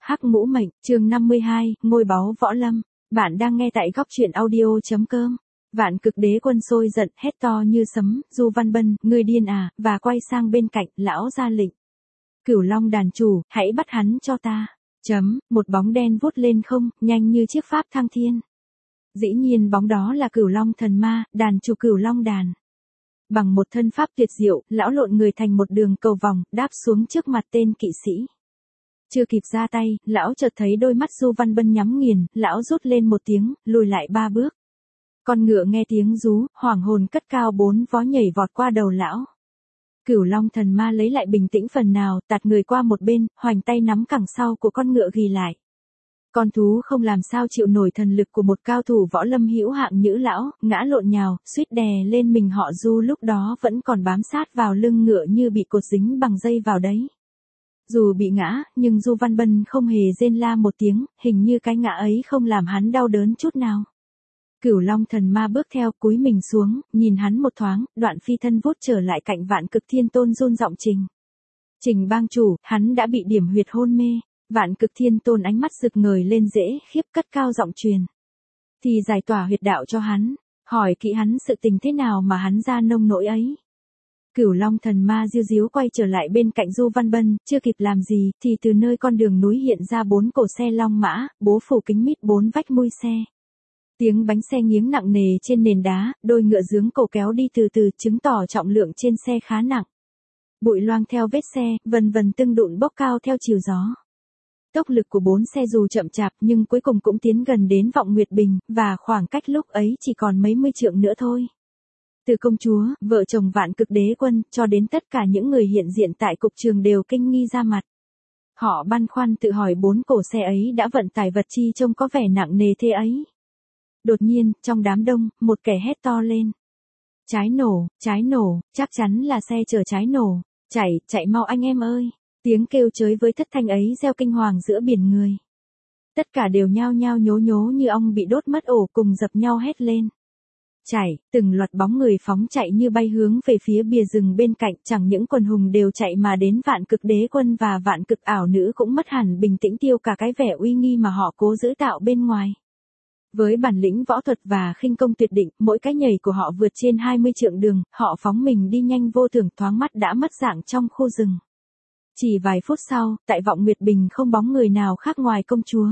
Hắc Ngũ Mệnh, chương 52, Ngôi báu võ lâm. Bạn đang nghe tại góc truyện audio.com. Vạn Cực Đế Quân sôi giận, hét to như sấm, Du Văn Bân, ngươi điên à, và quay sang bên cạnh, lão ra lệnh. Cửu Long đàn chủ, hãy bắt hắn cho ta. Một bóng đen vút lên không, nhanh như chiếc pháp thăng thiên. Dĩ nhiên bóng đó là Cửu Long thần ma, đàn chủ Cửu Long đàn. Bằng một thân pháp tuyệt diệu, lão lộn người thành một đường cầu vòng, đáp xuống trước mặt tên kỵ sĩ. Chưa kịp ra tay, lão chợt thấy đôi mắt Du Văn Bân nhắm nghiền, lão rút lên một tiếng, lùi lại 3 bước. Con ngựa nghe tiếng rú, hoảng hồn cất cao 4 vó nhảy vọt qua đầu lão. Cửu Long thần ma lấy lại bình tĩnh phần nào, tạt người qua một bên, hoành tay nắm cẳng sau của con ngựa ghi lại. Con thú không làm sao chịu nổi thần lực của một cao thủ võ lâm hữu hạng như lão, ngã lộn nhào, suýt đè lên mình họ Du lúc đó vẫn còn bám sát vào lưng ngựa như bị cột dính bằng dây vào đấy. Dù bị ngã, nhưng Du Văn Bân không hề rên la một tiếng, hình như cái ngã ấy không làm hắn đau đớn chút nào. Cửu Long thần ma bước theo, cúi mình xuống, nhìn hắn một thoáng, đoạn phi thân vút trở lại cạnh Vạn Cực Thiên Tôn run giọng Trình. Trình bang chủ, hắn đã bị điểm huyệt hôn mê. Vạn Cực Thiên Tôn ánh mắt rực ngời lên dễ khiếp, cất cao giọng truyền. Thì giải tỏa huyệt đạo cho hắn, hỏi kỹ hắn sự tình thế nào mà hắn ra nông nỗi ấy. Cửu Long thần ma diu díu quay trở lại bên cạnh Du Văn Bân, chưa kịp làm gì, thì từ nơi con đường núi hiện ra 4 cổ xe long mã, bố phủ kính mít 4 vách mui xe. Tiếng bánh xe nghiếng nặng nề trên nền đá, đôi ngựa dướng cổ kéo đi từ từ, chứng tỏ trọng lượng trên xe khá nặng. Bụi loang theo vết xe, vần vần tưng đụn bốc cao theo chiều gió. Tốc lực của 4 xe dù chậm chạp nhưng cuối cùng cũng tiến gần đến Vọng Nguyệt Bình, và khoảng cách lúc ấy chỉ còn mấy mươi trượng nữa thôi. Từ công chúa, vợ chồng Vạn Cực Đế Quân, cho đến tất cả những người hiện diện tại cục trường đều kinh nghi ra mặt. Họ băn khoăn tự hỏi 4 cổ xe ấy đã vận tải vật chi trông có vẻ nặng nề thế ấy. Đột nhiên, trong đám đông, một kẻ hét to lên. Trái nổ, chắc chắn là xe chở trái nổ. Chạy mau anh em ơi. Tiếng kêu chới với thất thanh ấy reo kinh hoàng giữa biển người. Tất cả đều nhao nhao nhố nhố như ong bị đốt mất ổ, cùng dập nhau hét lên. Từng loạt bóng người phóng chạy như bay hướng về phía bìa rừng bên cạnh, chẳng những quần hùng đều chạy mà đến Vạn Cực Đế Quân và Vạn Cực ảo nữ cũng mất hẳn bình tĩnh, tiêu cả cái vẻ uy nghi mà họ cố giữ tạo bên ngoài. Với bản lĩnh võ thuật và khinh công tuyệt định, mỗi cái nhảy của họ vượt trên 20 trượng đường, họ phóng mình đi nhanh vô thường, thoáng mắt đã mất dạng trong khu rừng. Chỉ vài phút sau, tại Vọng Nguyệt Bình không bóng người nào khác ngoài công chúa.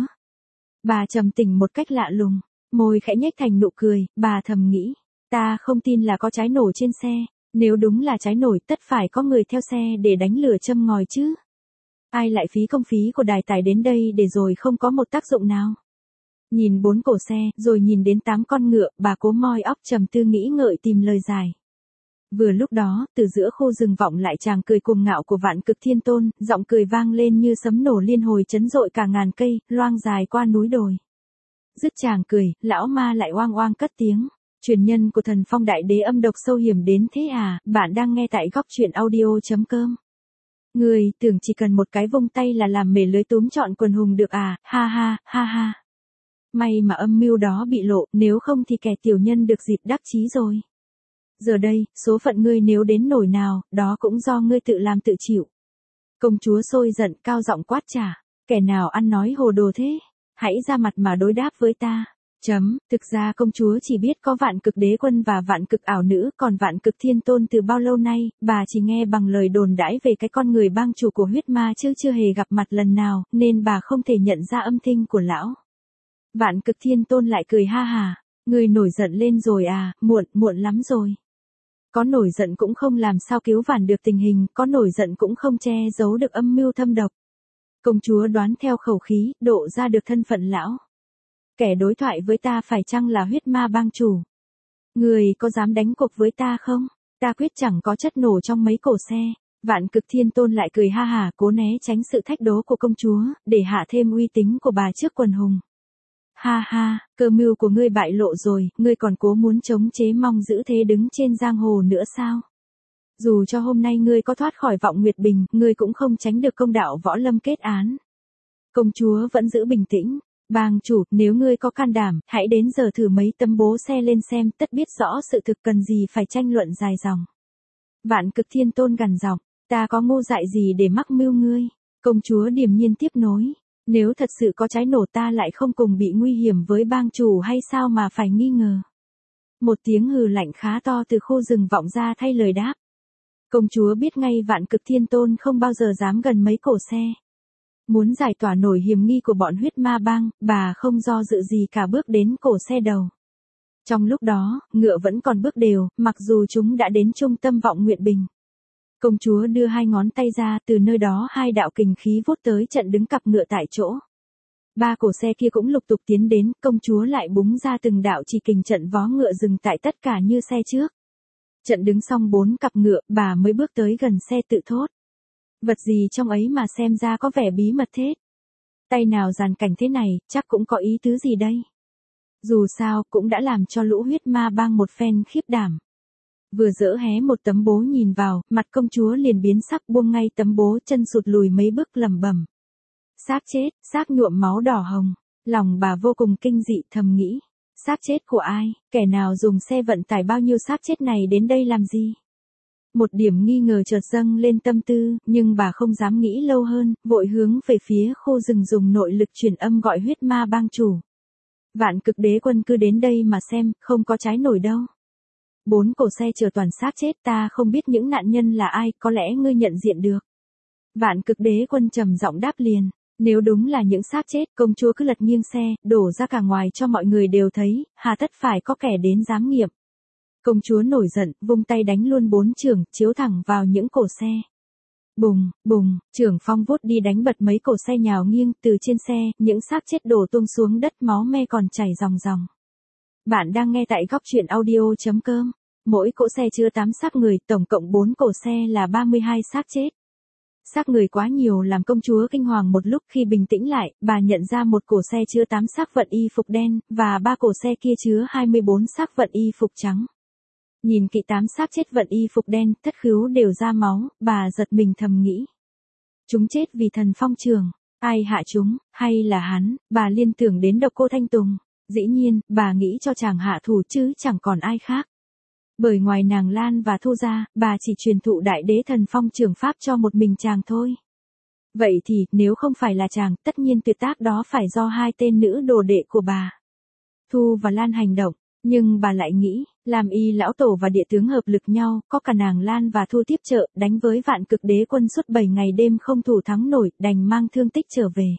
Bà trầm tỉnh một cách lạ lùng, môi khẽ nhếch thành nụ cười, bà thầm nghĩ, ta không tin là có trái nổ trên xe, nếu đúng là trái nổ tất phải có người theo xe để đánh lửa châm ngòi chứ. Ai lại phí công phí của đài tài đến đây để rồi không có một tác dụng nào. Nhìn 4 cổ xe, rồi nhìn đến 8 con ngựa, bà cố moi óc trầm tư nghĩ ngợi tìm lời giải. Vừa lúc đó, từ giữa khu rừng vọng lại tràng cười cuồng ngạo của Vạn Cực Thiên Tôn, giọng cười vang lên như sấm nổ liên hồi chấn dội cả ngàn cây, loang dài qua núi đồi. Dứt tràng cười, lão ma lại oang oang cất tiếng. Truyền nhân của Thần Phong Đại Đế âm độc sâu hiểm đến thế à, bạn đang nghe tại góc truyện audio.com. Người tưởng chỉ cần một cái vung tay là làm mề lưới túm trọn quần hùng được à, ha ha, ha ha. May mà âm mưu đó bị lộ, nếu không thì kẻ tiểu nhân được dịp đắc chí rồi. Giờ đây, số phận ngươi nếu đến nổi nào, đó cũng do ngươi tự làm tự chịu. Công chúa sôi giận, cao giọng quát trả. Kẻ nào ăn nói hồ đồ thế? Hãy ra mặt mà đối đáp với ta. Thực ra công chúa chỉ biết có Vạn Cực Đế Quân và Vạn Cực ảo nữ, còn Vạn Cực Thiên Tôn từ bao lâu nay, bà chỉ nghe bằng lời đồn đãi về cái con người bang chủ của huyết ma chứ chưa hề gặp mặt lần nào, nên bà không thể nhận ra âm thanh của lão. Vạn Cực Thiên Tôn lại cười ha hà. Người nổi giận lên rồi à, muộn lắm rồi. Có nổi giận cũng không làm sao cứu vãn được tình hình, có nổi giận cũng không che giấu được âm mưu thâm độc. Công chúa đoán theo khẩu khí, độ ra được thân phận lão. Kẻ đối thoại với ta phải chăng là huyết ma bang chủ? Người có dám đánh cuộc với ta không? Ta quyết chẳng có chất nổ trong mấy cổ xe. Vạn Cực Thiên Tôn lại cười ha hà, cố né tránh sự thách đố của công chúa, để hạ thêm uy tín của bà trước quần hùng. Ha ha, cơ mưu của ngươi bại lộ rồi, ngươi còn cố muốn chống chế mong giữ thế đứng trên giang hồ nữa sao? Dù cho hôm nay ngươi có thoát khỏi Vọng Nguyệt Bình, ngươi cũng không tránh được công đạo võ lâm kết án. Công chúa vẫn giữ bình tĩnh. Bang chủ, nếu ngươi có can đảm, hãy đến giờ thử mấy tấm bố xe lên xem, tất biết rõ sự thực, cần gì phải tranh luận dài dòng. Vạn Cực Thiên Tôn gằn giọng, ta có ngu dại gì để mắc mưu ngươi? Công chúa điềm nhiên tiếp nối. Nếu thật sự có cháy nổ ta lại không cùng bị nguy hiểm với bang chủ hay sao mà phải nghi ngờ. Một tiếng hừ lạnh khá to từ khu rừng vọng ra thay lời đáp. Công chúa biết ngay Vạn Cực Thiên Tôn không bao giờ dám gần mấy cổ xe. Muốn giải tỏa nổi hiểm nghi của bọn huyết ma bang, bà không do dự gì cả bước đến cổ xe đầu. Trong lúc đó, ngựa vẫn còn bước đều, mặc dù chúng đã đến trung tâm Vọng Nguyệt Bình. Công chúa đưa hai ngón tay ra, từ nơi đó hai đạo kình khí vút tới trận đứng cặp ngựa tại chỗ. Ba cổ xe kia cũng lục tục tiến đến, công chúa lại búng ra từng đạo chỉ kình trận vó ngựa dừng tại tất cả như xe trước. Trận đứng xong 4 cặp ngựa, bà mới bước tới gần xe tự thốt. Vật gì trong ấy mà xem ra có vẻ bí mật thế? Tay nào dàn cảnh thế này, chắc cũng có ý tứ gì đây? Dù sao, cũng đã làm cho lũ huyết ma bang một phen khiếp đảm. Vừa dỡ hé một tấm bố nhìn vào, mặt công chúa liền biến sắc, buông ngay tấm bố, chân sụt lùi mấy bước lẩm bẩm. Xác chết, xác nhuộm máu đỏ hồng. Lòng bà vô cùng kinh dị, thầm nghĩ. Xác chết của ai, kẻ nào dùng xe vận tải bao nhiêu xác chết này đến đây làm gì? Một điểm nghi ngờ chợt dâng lên tâm tư, nhưng bà không dám nghĩ lâu hơn, vội hướng về phía khu rừng dùng nội lực truyền âm gọi huyết ma bang chủ. Vạn Cực Đế Quân cứ đến đây mà xem, không có cháy nổi đâu. 4 cổ xe chở toàn xác chết, ta không biết những nạn nhân là ai, có lẽ ngươi nhận diện được. Vạn Cực Đế Quân trầm giọng đáp liền. Nếu đúng là những xác chết, công chúa cứ lật nghiêng xe, đổ ra cả ngoài cho mọi người đều thấy, hà tất phải có kẻ đến giám nghiệm. Công chúa nổi giận, vung tay đánh luôn 4 chưởng, chiếu thẳng vào những cổ xe. Bùng, bùng, chưởng phong vút đi đánh bật mấy cổ xe nhào nghiêng, từ trên xe, những xác chết đổ tung xuống đất, máu me còn chảy ròng ròng. Bạn đang nghe tại góc truyện audio.com. Mỗi cỗ xe chứa 8 xác người, tổng cộng 4 cổ xe là 32 xác chết. Xác người quá nhiều làm công chúa kinh hoàng một lúc, khi bình tĩnh lại, bà nhận ra một cổ xe chứa 8 xác vận y phục đen, và 3 cổ xe kia chứa 24 xác vận y phục trắng. Nhìn kỹ 8 xác chết vận y phục đen, thất khứu đều ra máu, bà giật mình thầm nghĩ. Chúng chết vì Thần Phong Trường. Ai hạ chúng, hay là hắn? Bà liên tưởng đến Độc Cô Thanh Tùng. Dĩ nhiên, bà nghĩ cho chàng hạ thủ chứ chẳng còn ai khác. Bởi ngoài nàng Lan và Thu ra, bà chỉ truyền thụ Đại Đế Thần Phong Trường pháp cho một mình chàng thôi. Vậy thì, nếu không phải là chàng, tất nhiên tuyệt tác đó phải do hai tên nữ đồ đệ của bà. Thu và Lan hành động, nhưng bà lại nghĩ, làm y lão tổ và địa tướng hợp lực nhau, có cả nàng Lan và Thu tiếp trợ, đánh với Vạn Cực Đế Quân suốt 7 ngày đêm không thủ thắng nổi, đành mang thương tích trở về.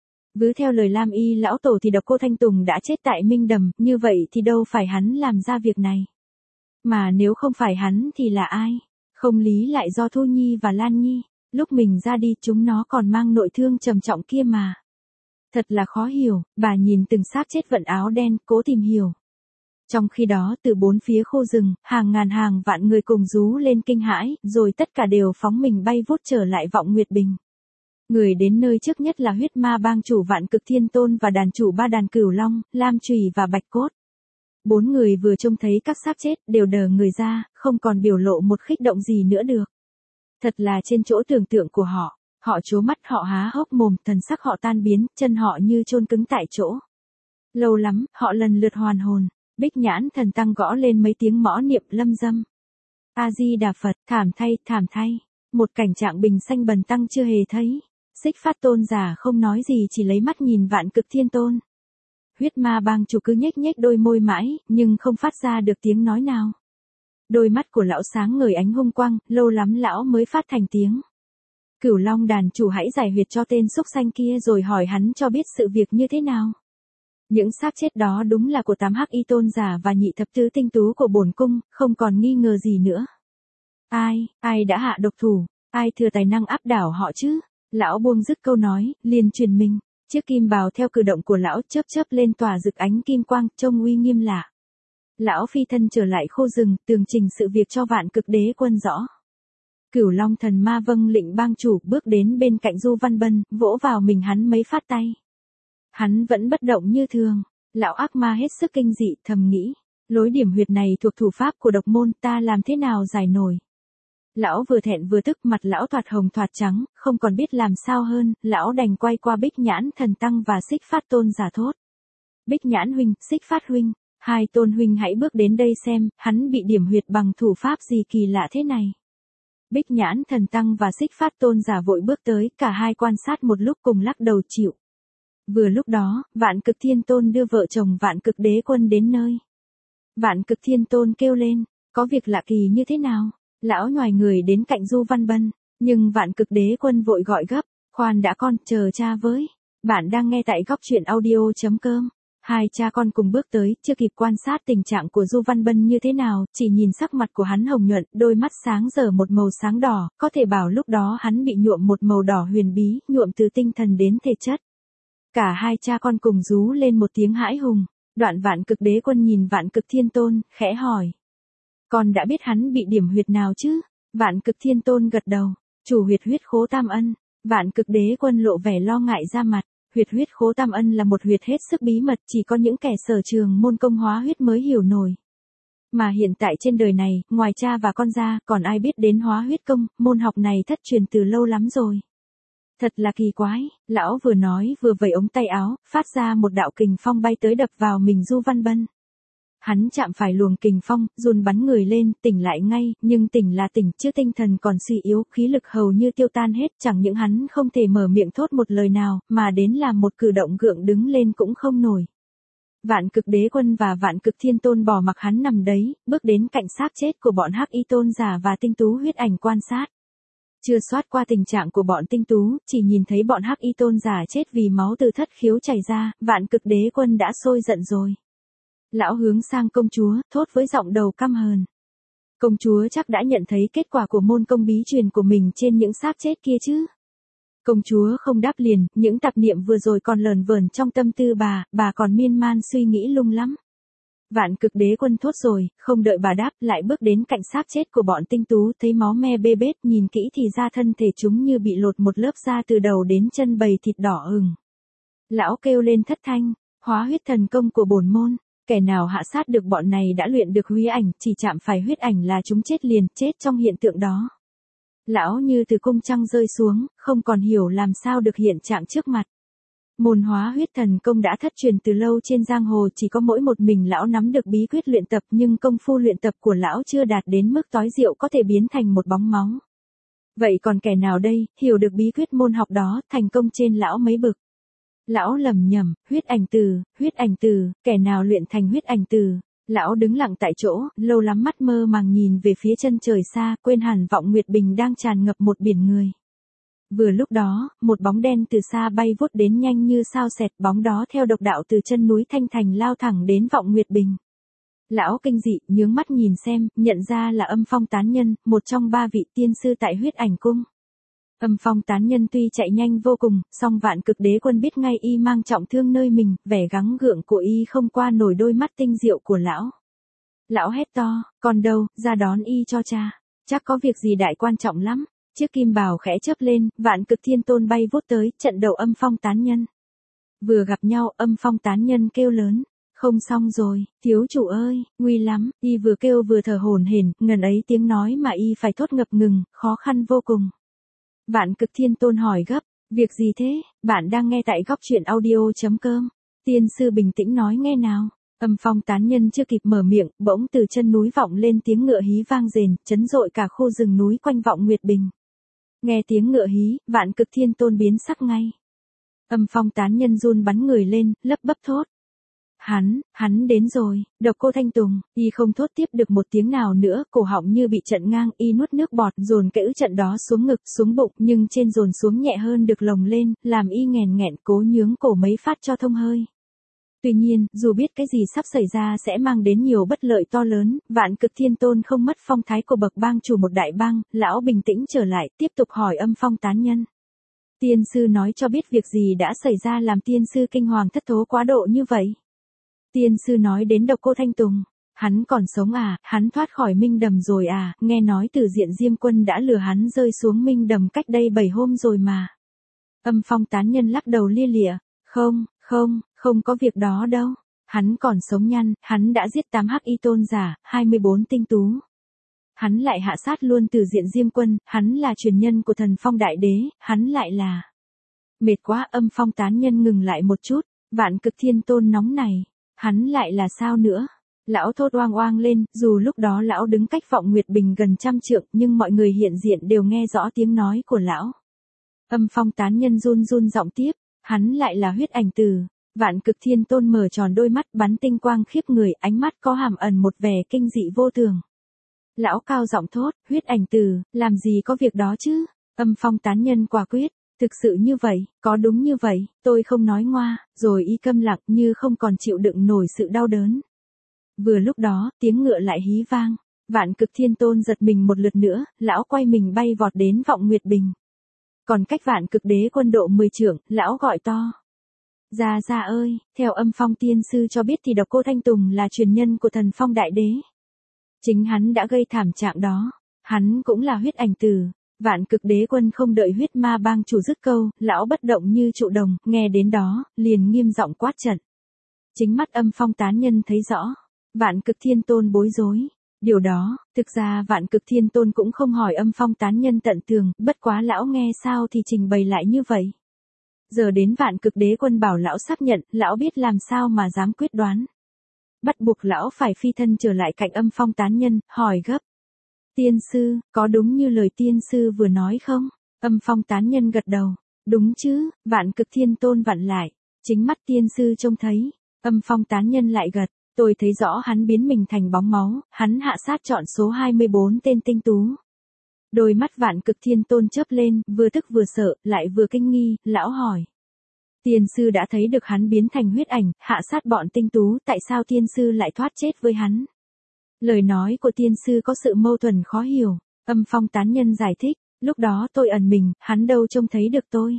Vứ theo lời Lam y lão tổ thì Độc Cô Thanh Tùng đã chết tại Minh Đầm, như vậy thì đâu phải hắn làm ra việc này. Mà nếu không phải hắn thì là ai? Không lý lại do Thu Nhi và Lan Nhi. Lúc mình ra đi chúng nó còn mang nội thương trầm trọng kia mà. Thật là khó hiểu, bà nhìn từng xác chết vận áo đen, cố tìm hiểu. Trong khi đó từ 4 phía khu rừng, hàng ngàn hàng vạn người cùng rú lên kinh hãi, rồi tất cả đều phóng mình bay vút trở lại Vọng Nguyệt Bình. Người đến nơi trước nhất là huyết ma bang chủ Vạn Cực Thiên Tôn và đàn chủ 3 đàn Cửu Long, Lam Chùy và Bạch Cốt. 4 người vừa trông thấy các xác chết, đều đờ người ra, không còn biểu lộ một khích động gì nữa được. Thật là trên chỗ tưởng tượng của họ, họ trố mắt, họ há hốc mồm, thần sắc họ tan biến, chân họ như chôn cứng tại chỗ. Lâu lắm, họ lần lượt hoàn hồn, Bích Nhãn Thần Tăng gõ lên mấy tiếng mõ niệm lâm dâm. A-di-đà Phật, thảm thay, một cảnh trạng bình sanh bần tăng chưa hề thấy. Xích Phát Tôn giả không nói gì, chỉ lấy mắt nhìn Vạn Cực Thiên Tôn. Huyết ma bang chủ cứ nhếch nhếch đôi môi mãi, nhưng không phát ra được tiếng nói nào. Đôi mắt của lão sáng ngời ánh hung quang, lâu lắm lão mới phát thành tiếng. Cửu Long đàn chủ hãy giải huyệt cho tên xúc sanh kia rồi hỏi hắn cho biết sự việc như thế nào. Những xác chết đó đúng là của 8 hắc y tôn giả và nhị thập tứ tinh tú của bổn cung, không còn nghi ngờ gì nữa. Ai đã hạ độc thủ, ai thừa tài năng áp đảo họ chứ? Lão buông dứt câu nói, liền truyền mình. Chiếc kim bào theo cử động của lão chớp lên tỏa rực ánh kim quang, trông uy nghiêm lạ. Lão phi thân trở lại khu rừng, tường trình sự việc cho Vạn Cực Đế Quân rõ. Cửu Long thần ma vâng lệnh bang chủ, bước đến bên cạnh Du Văn Bân, vỗ vào mình hắn mấy phát tay. Hắn vẫn bất động như thường. Lão ác ma hết sức kinh dị, thầm nghĩ, lối điểm huyệt này thuộc thủ pháp của độc môn, ta làm thế nào giải nổi. Lão vừa thẹn vừa tức, mặt lão thoạt hồng thoạt trắng, không còn biết làm sao hơn, lão đành quay qua Bích Nhãn Thần Tăng và Xích Phát Tôn giả thốt. Bích Nhãn huynh, Xích Phát huynh, hai tôn huynh hãy bước đến đây xem, hắn bị điểm huyệt bằng thủ pháp gì kỳ lạ thế này. Bích Nhãn Thần Tăng và Xích Phát Tôn giả vội bước tới, cả hai quan sát một lúc cùng lắc đầu chịu. Vừa lúc đó, Vạn Cực Thiên Tôn đưa vợ chồng Vạn Cực Đế Quân đến nơi. Vạn Cực Thiên Tôn kêu lên, có việc lạ kỳ như thế nào? Lão nhoài người đến cạnh Du Văn Bân, nhưng Vạn Cực Đế Quân vội gọi gấp, khoan đã con, chờ cha với. Bạn đang nghe tại góc truyện audio.com. Hai cha con cùng bước tới, chưa kịp quan sát tình trạng của Du Văn Bân như thế nào, chỉ nhìn sắc mặt của hắn hồng nhuận, đôi mắt sáng giờ một màu sáng đỏ, có thể bảo lúc đó hắn bị nhuộm một màu đỏ huyền bí, nhuộm từ tinh thần đến thể chất. Cả hai cha con cùng rú lên một tiếng hãi hùng. Đoạn Vạn Cực Đế Quân nhìn Vạn Cực Thiên Tôn, khẽ hỏi. Con đã biết hắn bị điểm huyệt nào chứ? Vạn Cực Thiên Tôn gật đầu. Chủ huyệt huyết khố tam ân. Vạn Cực Đế Quân lộ vẻ lo ngại ra mặt. Huyệt khố tam ân là một huyệt hết sức bí mật, chỉ có những kẻ sở trường môn công hóa huyết mới hiểu nổi. Mà hiện tại trên đời này, ngoài cha và con ra, còn ai biết đến hóa huyết công, môn học này thất truyền từ lâu lắm rồi. Thật là kỳ quái, lão vừa nói vừa vẩy ống tay áo, phát ra một đạo kình phong bay tới đập vào mình Du Văn Bân. Hắn chạm phải luồng kình phong, run bắn người lên, tỉnh lại ngay, nhưng tỉnh là tỉnh, chứ tinh thần còn suy yếu, khí lực hầu như tiêu tan hết, chẳng những hắn không thể mở miệng thốt một lời nào, mà đến làm một cử động gượng đứng lên cũng không nổi. Vạn Cực Đế Quân và Vạn Cực Thiên Tôn bỏ mặc hắn nằm đấy, bước đến cạnh xác chết của bọn Hắc Y Tôn giả và Tinh Tú Huyết Ảnh quan sát. Chưa soát qua tình trạng của bọn Tinh Tú, chỉ nhìn thấy bọn Hắc Y Tôn giả chết vì máu từ thất khiếu chảy ra, Vạn Cực Đế Quân đã sôi giận rồi. Lão hướng sang công chúa, thốt với giọng đầu căm hờn. Công chúa chắc đã nhận thấy kết quả của môn công bí truyền của mình trên những xác chết kia chứ? Công chúa không đáp liền, những tạp niệm vừa rồi còn lờn vờn trong tâm tư bà còn miên man suy nghĩ lung lắm. Vạn Cực Đế Quân thốt rồi, không đợi bà đáp, lại bước đến cạnh xác chết của bọn Tinh Tú, thấy máu me bê bết, nhìn kỹ thì ra thân thể chúng như bị lột một lớp da từ đầu đến chân bầy thịt đỏ ửng. Lão kêu lên thất thanh, hóa huyết thần công của bổn môn. Kẻ nào hạ sát được bọn này đã luyện được huy ảnh, chỉ chạm phải huyết ảnh là chúng chết liền, chết trong hiện tượng đó. Lão như từ cung trăng rơi xuống, không còn hiểu làm sao được hiện trạng trước mặt. Môn hóa huyết thần công đã thất truyền từ lâu trên giang hồ, chỉ có mỗi một mình lão nắm được bí quyết luyện tập, nhưng công phu luyện tập của lão chưa đạt đến mức tối diệu có thể biến thành một bóng máu. Vậy còn kẻ nào đây, hiểu được bí quyết môn học đó, thành công trên lão mấy bực? Lão lầm nhầm, huyết ảnh từ, kẻ nào luyện thành huyết ảnh từ? Lão đứng lặng tại chỗ, lâu lắm mắt mơ màng nhìn về phía chân trời xa, quên hẳn vọng nguyệt bình đang tràn ngập một biển người. Vừa lúc đó, một bóng đen từ xa bay vút đến nhanh như sao xẹt, bóng đó theo độc đạo từ chân núi Thanh Thành lao thẳng đến vọng nguyệt bình. Lão kinh dị, nhướng mắt nhìn xem, nhận ra là Âm Phong Tán Nhân, một trong 3 vị tiên sư tại huyết ảnh cung. Âm Phong Tán Nhân tuy chạy nhanh vô cùng, song Vạn Cực Đế Quân biết ngay y mang trọng thương nơi mình, vẻ gắng gượng của y không qua nổi đôi mắt tinh diệu của lão. Lão hét to, còn đâu, ra đón y cho cha, chắc có việc gì đại quan trọng lắm. Chiếc kim bào khẽ chớp lên, Vạn Cực Thiên Tôn bay vút tới, trận đầu Âm Phong Tán Nhân. Vừa gặp nhau, Âm Phong Tán Nhân kêu lớn, không xong rồi, thiếu chủ ơi, nguy lắm, y vừa kêu vừa thở hổn hển, ngần ấy tiếng nói mà y phải thốt ngập ngừng, khó khăn vô cùng. Vạn Cực Thiên Tôn hỏi gấp, việc gì thế? Bạn đang nghe tại góc truyện audio.com. Tiên sư bình tĩnh nói nghe nào. Âm Phong Tán Nhân chưa kịp mở miệng, bỗng từ chân núi vọng lên tiếng ngựa hí vang rền, chấn rội cả khu rừng núi quanh vọng Nguyệt Bình. Nghe tiếng ngựa hí, Vạn Cực Thiên Tôn biến sắc ngay. Âm Phong Tán Nhân run bắn người lên, lấp bấp thốt. Hắn đến rồi, Độc Cô Thanh Tùng, y không thốt tiếp được một tiếng nào nữa, cổ họng như bị trận ngang, y nuốt nước bọt, dồn cái ứ trận đó xuống ngực, xuống bụng, nhưng trên dồn xuống nhẹ hơn được lồng lên, làm y nghèn nghẹn cố nhướng cổ mấy phát cho thông hơi. Tuy nhiên, dù biết cái gì sắp xảy ra sẽ mang đến nhiều bất lợi to lớn, Vạn Cực Thiên Tôn không mất phong thái của bậc bang chủ một đại bang, lão bình tĩnh trở lại, tiếp tục hỏi Âm Phong Tán Nhân. Tiên sư nói cho biết việc gì đã xảy ra làm tiên sư kinh hoàng thất thố quá độ như vậy. Tiên sư nói đến Độc Cô Thanh Tùng. Hắn còn sống à, hắn thoát khỏi Minh Đầm rồi à, nghe nói Từ Diện Diêm Quân đã lừa hắn rơi xuống Minh Đầm cách đây 7 hôm rồi mà. Âm Phong Tán Nhân lắc đầu lia lịa, không có việc đó đâu. Hắn còn sống nhăn, hắn đã giết 8 Hắc Y Tôn giả, 24 tinh tú. Hắn lại hạ sát luôn Từ Diện Diêm Quân, hắn là truyền nhân của Thần Phong Đại Đế, hắn lại là... Mệt quá, Âm Phong Tán Nhân ngừng lại một chút, Vạn Cực Thiên Tôn nóng này. Hắn lại là sao nữa? Lão thốt oang oang lên, dù lúc đó lão đứng cách vọng Nguyệt Bình gần 100 trượng, nhưng mọi người hiện diện đều nghe rõ tiếng nói của lão. Âm Phong Tán Nhân run run giọng tiếp, hắn lại là huyết ảnh tử. Vạn Cực Thiên Tôn mở tròn đôi mắt bắn tinh quang khiếp người, ánh mắt có hàm ẩn một vẻ kinh dị vô thường. Lão cao giọng thốt, huyết ảnh tử, làm gì có việc đó chứ? Âm Phong tán nhân quả quyết, thực sự như vậy, có đúng như vậy, tôi không nói ngoa, rồi y câm lặng như không còn chịu đựng nổi sự đau đớn. Vừa lúc đó, tiếng ngựa lại hí vang. Vạn Cực Thiên Tôn giật mình một lượt nữa, lão quay mình bay vọt đến Vọng Nguyệt Bình. Còn cách Vạn Cực Đế Quân độ 10 trượng, lão gọi to. Gia Gia ơi, theo Âm Phong tiên sư cho biết thì Độc Cô Thanh Tùng là truyền nhân của Thần Phong Đại Đế. Chính hắn đã gây thảm trạng đó, hắn cũng là huyết ảnh tử. Vạn Cực Đế Quân không đợi huyết ma bang chủ dứt câu, lão bất động như trụ đồng, nghe đến đó, liền nghiêm giọng quát trận. Chính mắt Âm Phong tán nhân thấy rõ, Vạn Cực Thiên Tôn bối rối. Điều đó, thực ra Vạn Cực Thiên Tôn cũng không hỏi Âm Phong tán nhân tận tường, bất quá lão nghe sao thì trình bày lại như vậy. Giờ đến Vạn Cực Đế Quân bảo lão xác nhận, lão biết làm sao mà dám quyết đoán. Bắt buộc lão phải phi thân trở lại cạnh Âm Phong tán nhân, hỏi gấp. Tiên sư, có đúng như lời tiên sư vừa nói không? Âm Phong tán nhân gật đầu. Đúng chứ, Vạn Cực Thiên Tôn vặn lại. Chính mắt tiên sư trông thấy. Âm Phong tán nhân lại gật. Tôi thấy rõ hắn biến mình thành bóng máu, hắn hạ sát chọn số 24 tên tinh tú. Đôi mắt Vạn Cực Thiên Tôn chớp lên, vừa tức vừa sợ, lại vừa kinh nghi, lão hỏi. Tiên sư đã thấy được hắn biến thành huyết ảnh, hạ sát bọn tinh tú, tại sao tiên sư lại thoát chết với hắn? Lời nói của tiên sư có sự mâu thuẫn khó hiểu. Âm Phong tán nhân giải thích, lúc đó tôi ẩn mình, hắn đâu trông thấy được tôi.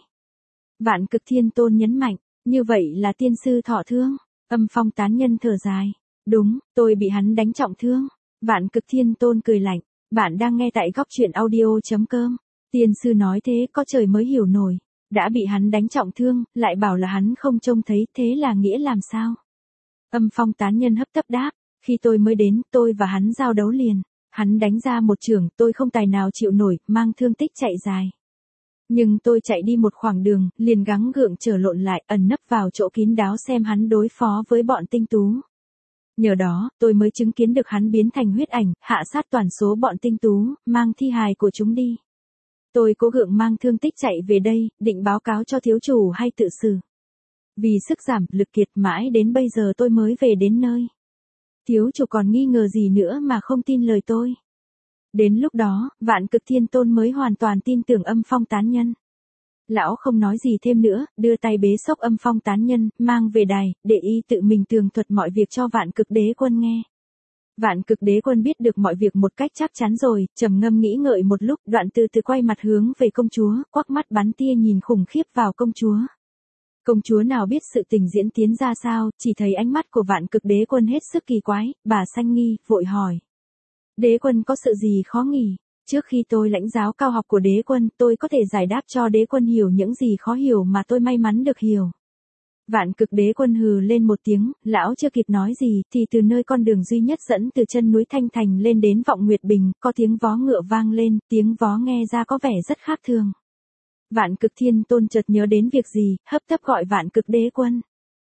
Vạn Cực Thiên Tôn nhấn mạnh, như vậy là tiên sư thọ thương. Âm Phong tán nhân thở dài. Đúng, tôi bị hắn đánh trọng thương. Vạn Cực Thiên Tôn cười lạnh. Bạn đang nghe tại góc truyện audio.com. Tiên sư nói thế có trời mới hiểu nổi. Đã bị hắn đánh trọng thương, lại bảo là hắn không trông thấy, thế là nghĩa làm sao? Âm Phong tán nhân hấp tấp đáp. Khi tôi mới đến, tôi và hắn giao đấu liền. Hắn đánh ra một chưởng, tôi không tài nào chịu nổi, mang thương tích chạy dài. Nhưng tôi chạy đi một khoảng đường, liền gắng gượng trở lộn lại, ẩn nấp vào chỗ kín đáo xem hắn đối phó với bọn tinh tú. Nhờ đó, tôi mới chứng kiến được hắn biến thành huyết ảnh, hạ sát toàn số bọn tinh tú, mang thi hài của chúng đi. Tôi cố gượng mang thương tích chạy về đây, định báo cáo cho thiếu chủ hay tự xử. Vì sức giảm, lực kiệt mãi đến bây giờ tôi mới về đến nơi. Thiếu chủ còn nghi ngờ gì nữa mà không tin lời tôi. Đến lúc đó, Vạn Cực Thiên Tôn mới hoàn toàn tin tưởng Âm Phong tán nhân. Lão không nói gì thêm nữa, đưa tay bế xốc Âm Phong tán nhân, mang về đài, để y tự mình tường thuật mọi việc cho Vạn Cực Đế Quân nghe. Vạn Cực Đế Quân biết được mọi việc một cách chắc chắn rồi, trầm ngâm nghĩ ngợi một lúc, đoạn từ từ quay mặt hướng về công chúa, quắc mắt bắn tia nhìn khủng khiếp vào công chúa. Công chúa nào biết sự tình diễn tiến ra sao, chỉ thấy ánh mắt của Vạn Cực Đế Quân hết sức kỳ quái, bà sanh nghi, vội hỏi. Đế Quân có sự gì khó nghỉ? Trước khi tôi lãnh giáo cao học của Đế Quân, tôi có thể giải đáp cho Đế Quân hiểu những gì khó hiểu mà tôi may mắn được hiểu. Vạn Cực Đế Quân hừ lên một tiếng, lão chưa kịp nói gì, thì từ nơi con đường duy nhất dẫn từ chân núi Thanh Thành lên đến Vọng Nguyệt Bình, có tiếng vó ngựa vang lên, tiếng vó nghe ra có vẻ rất khác thường. Vạn Cực Thiên Tôn chợt nhớ đến việc gì, hấp tấp gọi Vạn Cực Đế Quân.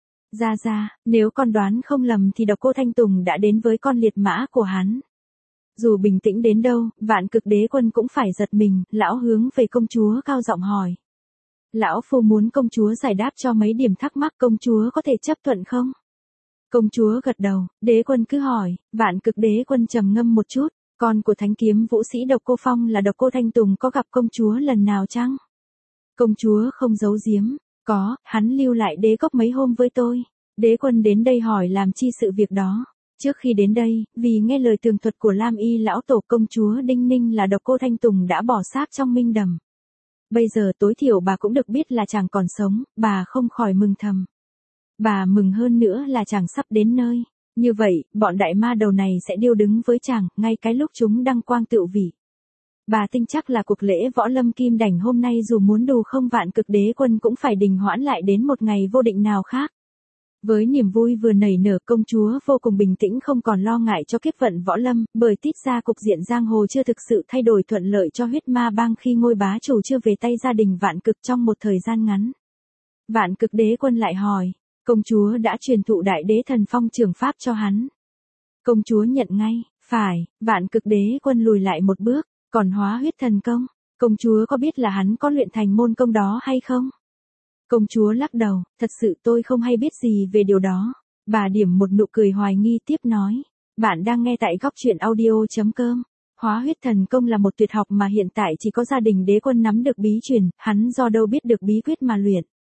Ra, nếu con đoán không lầm thì Độc Cô Thanh Tùng đã đến với con liệt mã của hắn. Dù bình tĩnh đến đâu, Vạn Cực Đế Quân cũng phải giật mình, lão hướng về công chúa cao giọng hỏi. Lão phu muốn công chúa giải đáp cho mấy điểm thắc mắc, công chúa có thể chấp thuận không? Công chúa gật đầu, Đế Quân cứ hỏi. Vạn Cực Đế Quân trầm ngâm một chút, con của thánh kiếm vũ sĩ Độc Cô Phong là Độc Cô Thanh Tùng có gặp công chúa lần nào chăng? Công chúa không giấu giếm, có, hắn lưu lại đế cốc mấy hôm với tôi. Đế Quân đến đây hỏi làm chi sự việc đó. Trước khi đến đây, vì nghe lời tường thuật của Lam Y lão tổ, công chúa Đinh Ninh là Độc Cô Thanh Tùng đã bỏ xác trong minh đầm. Bây giờ tối thiểu bà cũng được biết là chàng còn sống, bà không khỏi mừng thầm. Bà mừng hơn nữa là chàng sắp đến nơi. Như vậy, bọn đại ma đầu này sẽ điêu đứng với chàng, ngay cái lúc chúng đăng quang tựu vị. Bà tin chắc là cuộc lễ võ lâm kim đảnh hôm nay dù muốn đù không Vạn Cực Đế Quân cũng phải đình hoãn lại đến một ngày vô định nào khác. Với niềm vui vừa nảy nở, công chúa vô cùng bình tĩnh, không còn lo ngại cho kiếp vận võ lâm, bởi tít ra cục diện giang hồ chưa thực sự thay đổi thuận lợi cho huyết ma bang khi ngôi bá chủ chưa về tay gia đình Vạn Cực trong một thời gian ngắn. Vạn Cực Đế Quân lại hỏi, công chúa đã truyền thụ Đại Đế Thần Phong trường pháp cho hắn. Công chúa nhận ngay, phải. Vạn Cực Đế Quân lùi lại một bước, còn hóa huyết thần công, công chúa có biết là hắn có luyện thành môn công đó hay không? Công chúa lắc đầu, thật sự tôi không hay biết gì về điều đó. Bà điểm một nụ cười hoài nghi tiếp nói. Bạn đang nghe tại góc truyện audio.com. Hóa huyết thần công là một tuyệt học mà hiện tại chỉ có gia đình đế quân nắm được bí truyền, hắn do đâu biết được bí quyết mà luyện.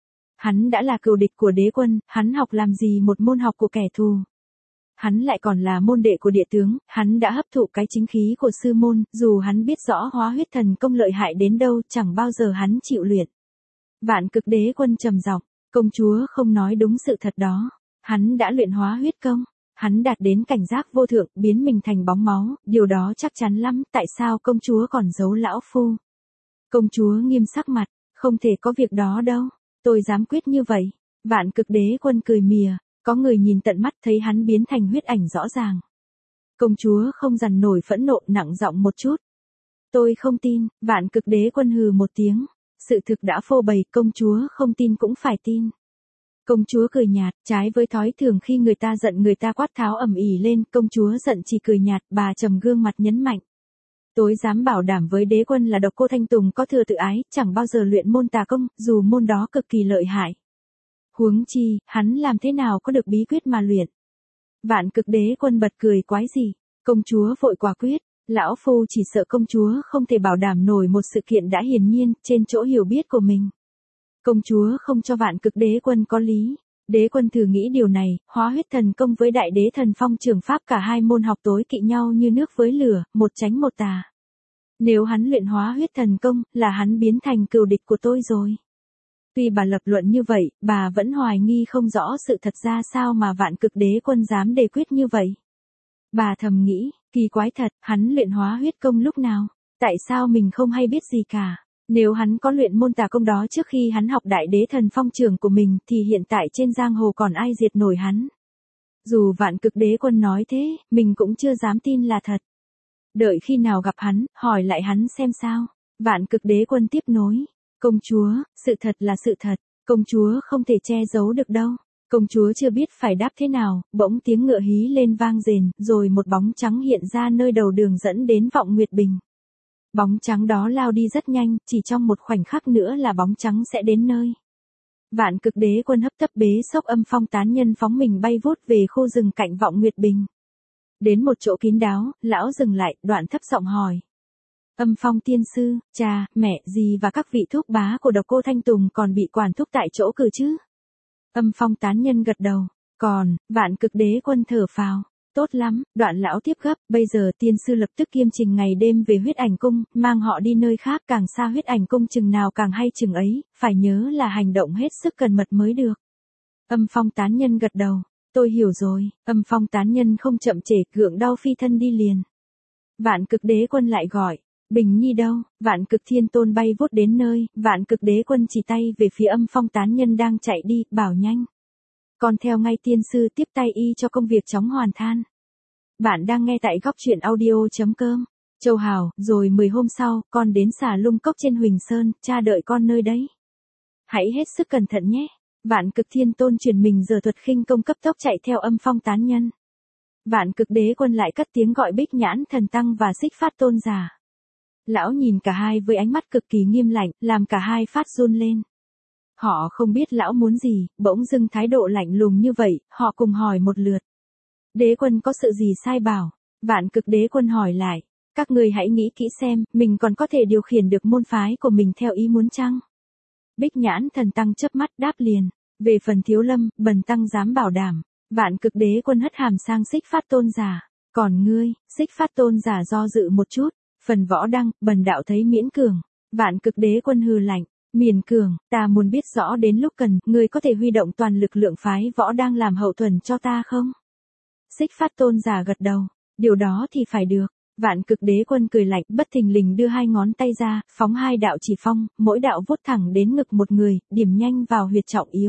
Hắn đã là cừu địch của đế quân, hắn học làm gì một môn học của kẻ thù. Hắn lại còn là môn đệ của địa tướng, hắn đã hấp thụ cái chính khí của sư môn, dù hắn biết rõ hóa huyết thần công lợi hại đến đâu, chẳng bao giờ hắn chịu luyện. Vạn Cực Đế Quân trầm giọng, công chúa không nói đúng sự thật đó. Hắn đã luyện hóa huyết công, hắn đạt đến cảnh giác vô thượng, biến mình thành bóng máu, điều đó chắc chắn lắm, tại sao công chúa còn giấu lão phu? Công chúa nghiêm sắc mặt, không thể có việc đó đâu, tôi dám quyết như vậy. Vạn Cực Đế Quân cười mỉa, có người nhìn tận mắt thấy hắn biến thành huyết ảnh rõ ràng. Công chúa không dằn nổi phẫn nộ, nặng giọng một chút. Tôi không tin. Vạn Cực Đế Quân hừ một tiếng. Sự thực đã phô bày, công chúa không tin cũng phải tin. Công chúa cười nhạt, trái với thói thường khi người ta giận người ta quát tháo ầm ĩ lên, công chúa giận chỉ cười nhạt, bà trầm gương mặt nhấn mạnh. Tôi dám bảo đảm với đế quân là Độc Cô Thanh Tùng có thừa tự ái, chẳng bao giờ luyện môn tà công, dù môn đó cực kỳ lợi hại. Huống chi, hắn làm thế nào có được bí quyết mà luyện. Vạn Cực Đế Quân bật cười quái gì, công chúa vội quả quyết. Lão phu chỉ sợ công chúa không thể bảo đảm nổi một sự kiện đã hiển nhiên, trên chỗ hiểu biết của mình. Công chúa không cho Vạn Cực Đế Quân có lý. Đế Quân thử nghĩ điều này, hóa huyết thần công với đại đế thần phong trường pháp cả hai môn học tối kỵ nhau như nước với lửa, một tránh một tà. Nếu hắn luyện hóa huyết thần công, là hắn biến thành cừu địch của tôi rồi. Tuy bà lập luận như vậy, bà vẫn hoài nghi không rõ sự thật ra sao mà Vạn Cực Đế Quân dám đề quyết như vậy. Bà thầm nghĩ, kỳ quái thật, hắn luyện hóa huyết công lúc nào? Tại sao mình không hay biết gì cả? Nếu hắn có luyện môn tà công đó trước khi hắn học đại đế thần phong trường của mình thì hiện tại trên giang hồ còn ai diệt nổi hắn? Dù Vạn Cực Đế Quân nói thế, mình cũng chưa dám tin là thật. Đợi khi nào gặp hắn, hỏi lại hắn xem sao. Vạn Cực Đế Quân tiếp nối. Công chúa, sự thật là sự thật, công chúa không thể che giấu được đâu. Công chúa chưa biết phải đáp thế nào, bỗng tiếng ngựa hí lên vang rền, rồi một bóng trắng hiện ra nơi đầu đường dẫn đến Vọng Nguyệt Bình. Bóng trắng đó lao đi rất nhanh, chỉ trong một khoảnh khắc nữa là bóng trắng sẽ đến nơi. Vạn Cực Đế Quân hấp tấp bế xốc Âm Phong tán nhân phóng mình bay vút về khu rừng cạnh Vọng Nguyệt Bình. Đến một chỗ kín đáo, lão dừng lại, đoạn thấp giọng hỏi. Âm Phong tiên sư, cha, mẹ, dì và các vị thúc bá của Độc Cô Thanh Tùng còn bị quản thúc tại chỗ cử chứ? Âm Phong tán nhân gật đầu. Còn, Vạn Cực Đế Quân thở phào. Tốt lắm, đoạn lão tiếp gấp, bây giờ tiên sư lập tức kiêm trình ngày đêm về huyết ảnh cung, mang họ đi nơi khác, càng xa huyết ảnh cung chừng nào càng hay chừng ấy, phải nhớ là hành động hết sức cẩn mật mới được. Âm Phong tán nhân gật đầu. Tôi hiểu rồi. Âm Phong tán nhân không chậm trễ, gượng đau phi thân đi liền. Vạn Cực Đế Quân lại gọi. Bình Nhi đâu? Vạn Cực Thiên Tôn bay vút đến nơi, Vạn Cực Đế Quân chỉ tay về phía Âm Phong tán nhân đang chạy đi, bảo nhanh. Con theo ngay tiên sư, tiếp tay y cho công việc chóng hoàn than. Bạn đang nghe tại góc truyện audio.com. Châu Hào, rồi 10 hôm sau, con đến Xà Lung Cốc trên Huỳnh Sơn, cha đợi con nơi đấy. Hãy hết sức cẩn thận nhé. Vạn Cực Thiên Tôn truyền mình giờ thuật khinh công cấp tốc chạy theo Âm Phong tán nhân. Vạn Cực Đế Quân lại cất tiếng gọi Bích Nhãn Thần Tăng và Xích Phát Tôn giả. Lão nhìn cả hai với ánh mắt cực kỳ nghiêm lạnh, làm cả hai phát run lên. Họ không biết lão muốn gì, bỗng dưng thái độ lạnh lùng như vậy, họ cùng hỏi một lượt. Đế Quân có sự gì sai bảo? Vạn Cực Đế Quân hỏi lại. Các người hãy nghĩ kỹ xem, mình còn có thể điều khiển được môn phái của mình theo ý muốn chăng? Bích Nhãn Thần Tăng chớp mắt đáp liền. Về phần Thiếu Lâm, bần tăng dám bảo đảm. Vạn Cực Đế Quân hất hàm sang Xích Phát Tôn giả. Còn ngươi? Xích Phát Tôn giả do dự một chút. Phần Võ Đăng, bần đạo thấy miễn cường. Vạn Cực Đế Quân hừ lạnh. Miễn cường, ta muốn biết rõ đến lúc cần, ngươi có thể huy động toàn lực lượng phái Võ Đăng làm hậu thuẫn cho ta không? Xích Phát Tôn giả gật đầu. Điều đó thì phải được. Vạn Cực Đế Quân cười lạnh, bất thình lình đưa hai ngón tay ra, phóng hai đạo chỉ phong, mỗi đạo vút thẳng đến ngực một người, điểm nhanh vào huyệt trọng yếu.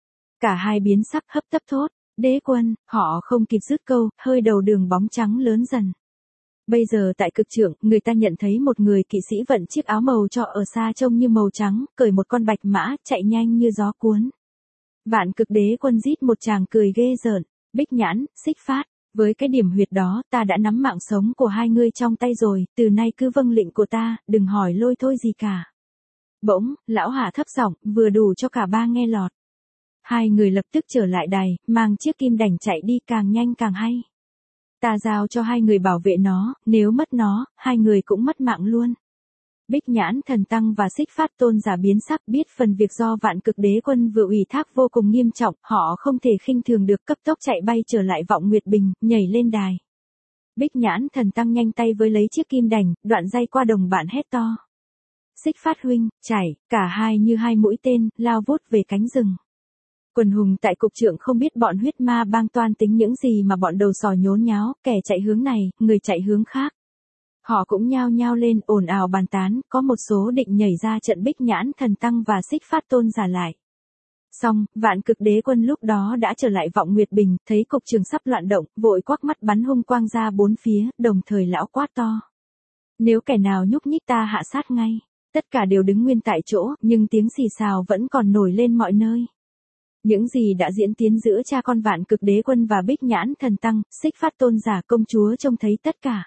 Cả hai biến sắc, hấp tấp thốt. Đế Quân, họ không kịp dứt câu, hơi đầu đường bóng trắng lớn dần. Bây giờ tại Cực Trượng, người ta nhận thấy một người kỵ sĩ vận chiếc áo màu cho ở xa trông như màu trắng, cởi một con bạch mã, chạy nhanh như gió cuốn. Vạn Cực Đế Quân rít một tràng cười ghê rợn. Bích Nhãn, Xích Phát, với cái điểm huyệt đó, ta đã nắm mạng sống của hai ngươi trong tay rồi, từ nay cứ vâng lệnh của ta, đừng hỏi lôi thôi gì cả. Bỗng, lão hạ thấp giọng, vừa đủ cho cả ba nghe lọt. Hai người lập tức trở lại đài, mang chiếc kim đành chạy đi càng nhanh càng hay. Ta giao cho hai người bảo vệ nó, nếu mất nó, hai người cũng mất mạng luôn. Bích Nhãn Thần Tăng và Xích Phát Tôn giả biến sắc, biết phần việc do Vạn Cực Đế Quân vừa ủy thác vô cùng nghiêm trọng, họ không thể khinh thường được, cấp tốc chạy bay trở lại Vọng Nguyệt Bình, nhảy lên đài. Bích Nhãn Thần Tăng nhanh tay với lấy chiếc kim đành, đoạn dây qua đồng bạn hét to. Xích Phát huynh, chạy, cả hai như hai mũi tên, lao vút về cánh rừng. Quần hùng tại cục trưởng không biết bọn huyết ma bang toan tính những gì mà bọn đầu sò nhốn nháo, kẻ chạy hướng này, người chạy hướng khác. Họ cũng nhao nhao lên ồn ào bàn tán, có một số định nhảy ra trận Bích Nhãn Thần Tăng và Xích Phát Tôn giả lại. Xong, Vạn Cực Đế Quân lúc đó đã trở lại Vọng Nguyệt Bình, thấy cục trường sắp loạn động, vội quắc mắt bắn hung quang ra bốn phía, đồng thời lão quát to. Nếu kẻ nào nhúc nhích ta hạ sát ngay. Tất cả đều đứng nguyên tại chỗ, nhưng tiếng xì xào vẫn còn nổi lên mọi nơi. Những gì đã diễn tiến giữa cha con Vạn Cực Đế Quân và Bích Nhãn Thần Tăng, Xích Phát Tôn giả công chúa trông thấy tất cả.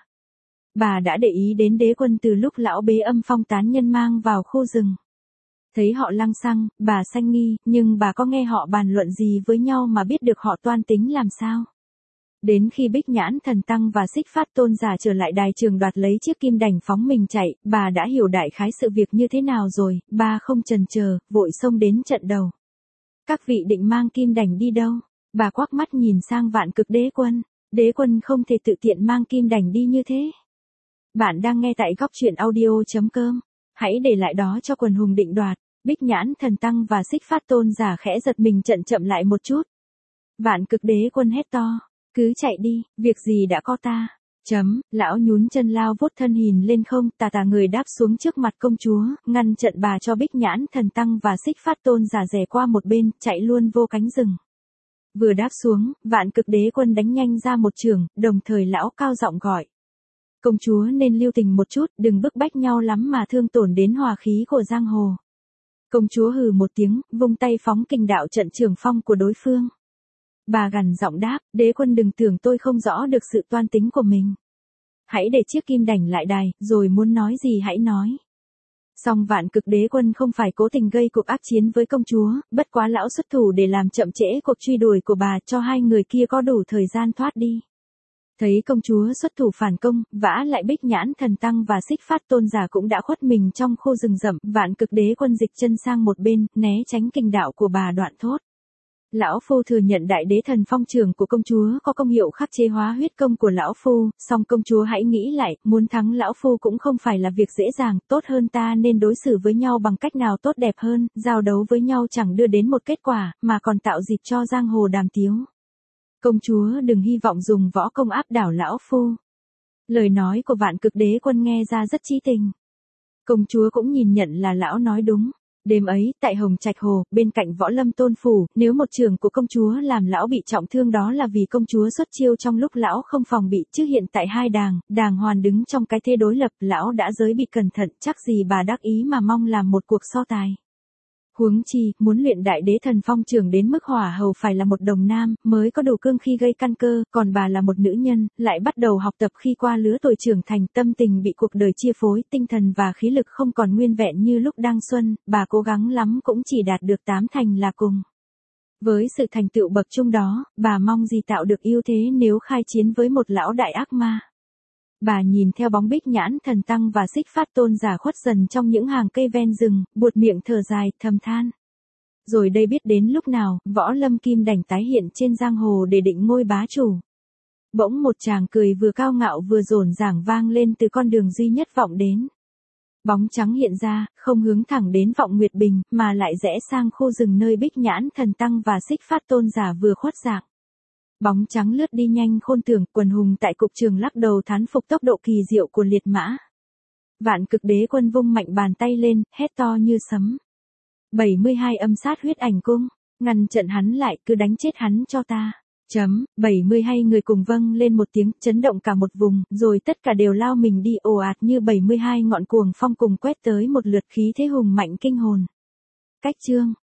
Bà đã để ý đến đế quân từ lúc lão bế âm phong tán nhân mang vào khu rừng. Thấy họ lăng xăng, bà sanh nghi, nhưng bà có nghe họ bàn luận gì với nhau mà biết được họ toan tính làm sao. Đến khi Bích Nhãn Thần Tăng và Xích Phát Tôn giả trở lại đài trường đoạt lấy chiếc kim đành phóng mình chạy, bà đã hiểu đại khái sự việc như thế nào rồi, bà không chần chờ, vội xông đến trận đầu. Các vị định mang kim đành đi đâu? Bà quắc mắt nhìn sang Vạn Cực Đế quân không thể tự tiện mang kim đành đi như thế. Bạn đang nghe tại góc truyện audio.com. Hãy để lại đó cho quần hùng định đoạt. Bích Nhãn Thần Tăng và Xích Phát Tôn giả khẽ giật mình chậm lại một chút. Vạn Cực Đế Quân hét to. Cứ chạy đi, việc gì đã có ta. Lão nhún chân lao vút thân hình lên không, tà người đáp xuống trước mặt công chúa, ngăn trận bà cho Bích Nhãn Thần Tăng và Xích Phát Tôn giả rẽ qua một bên, chạy luôn vô cánh rừng. Vừa đáp xuống, Vạn Cực Đế Quân đánh nhanh ra một chưởng, đồng thời lão cao giọng gọi. Công chúa nên lưu tình một chút, đừng bức bách nhau lắm mà thương tổn đến hòa khí của giang hồ. Công chúa hừ một tiếng, vung tay phóng kình đạo trận trường phong của đối phương. Bà gằn giọng đáp, đế quân đừng tưởng tôi không rõ được sự toan tính của mình. Hãy để chiếc kim đành lại đài, rồi muốn nói gì hãy nói. Song Vạn Cực Đế Quân không phải cố tình gây cuộc ác chiến với công chúa, bất quá lão xuất thủ để làm chậm trễ cuộc truy đuổi của bà, cho hai người kia có đủ thời gian thoát đi. Thấy công chúa xuất thủ phản công, vả lại Bích Nhãn Thần Tăng và Xích Phát Tôn giả cũng đã khuất mình trong khu rừng rậm, Vạn Cực Đế Quân dịch chân sang một bên, né tránh kình đạo của bà đoạn thốt. Lão phu thừa nhận đại đế thần phong trường của công chúa có công hiệu khắc chế hóa huyết công của lão phu, song công chúa hãy nghĩ lại, muốn thắng lão phu cũng không phải là việc dễ dàng, tốt hơn ta nên đối xử với nhau bằng cách nào tốt đẹp hơn, giao đấu với nhau chẳng đưa đến một kết quả, mà còn tạo dịp cho giang hồ đàm tiếu. Công chúa đừng hy vọng dùng võ công áp đảo lão phu. Lời nói của Vạn Cực Đế Quân nghe ra rất chí tình. Công chúa cũng nhìn nhận là lão nói đúng. Đêm ấy, tại Hồng Trạch Hồ, bên cạnh Võ Lâm Tôn Phủ, nếu một trường của công chúa làm lão bị trọng thương đó là vì công chúa xuất chiêu trong lúc lão không phòng bị, chứ hiện tại hai đàng hoàn đứng trong cái thế đối lập, lão đã giới bị cẩn thận, chắc gì bà đắc ý mà mong làm một cuộc so tài. Huống chi, muốn luyện đại đế thần phong trường đến mức hỏa hầu phải là một đồng nam, mới có đủ cương khi gây căn cơ, còn bà là một nữ nhân, lại bắt đầu học tập khi qua lứa tuổi trưởng thành, tâm tình bị cuộc đời chi phối, tinh thần và khí lực không còn nguyên vẹn như lúc đang xuân, bà cố gắng lắm cũng chỉ đạt được 8 thành là cùng. Với sự thành tựu bậc trung đó, bà mong gì tạo được ưu thế nếu khai chiến với một lão đại ác ma. Bà nhìn theo bóng Bích Nhãn Thần Tăng và Xích Phát Tôn giả khuất dần trong những hàng cây ven rừng, buột miệng thở dài, thầm than. Rồi đây biết đến lúc nào, Võ Lâm Kim đành tái hiện trên giang hồ để định ngôi bá chủ. Bỗng một chàng cười vừa cao ngạo vừa rồn ràng vang lên từ con đường duy nhất vọng đến. Bóng trắng hiện ra, không hướng thẳng đến Vọng Nguyệt Bình, mà lại rẽ sang khu rừng nơi Bích Nhãn Thần Tăng và Xích Phát Tôn giả vừa khuất dạng. Bóng trắng lướt đi nhanh khôn tưởng, quần hùng tại cục trường lắc đầu thán phục tốc độ kỳ diệu của liệt mã. Vạn Cực Đế Quân vung mạnh bàn tay lên, hét to như sấm. 72 âm sát huyết ảnh cung, ngăn trận hắn lại, cứ đánh chết hắn cho ta. 72 người cùng vâng lên một tiếng, chấn động cả một vùng, rồi tất cả đều lao mình đi ồ ạt như 72 ngọn cuồng phong cùng quét tới một lượt, khí thế hùng mạnh kinh hồn. Cách chương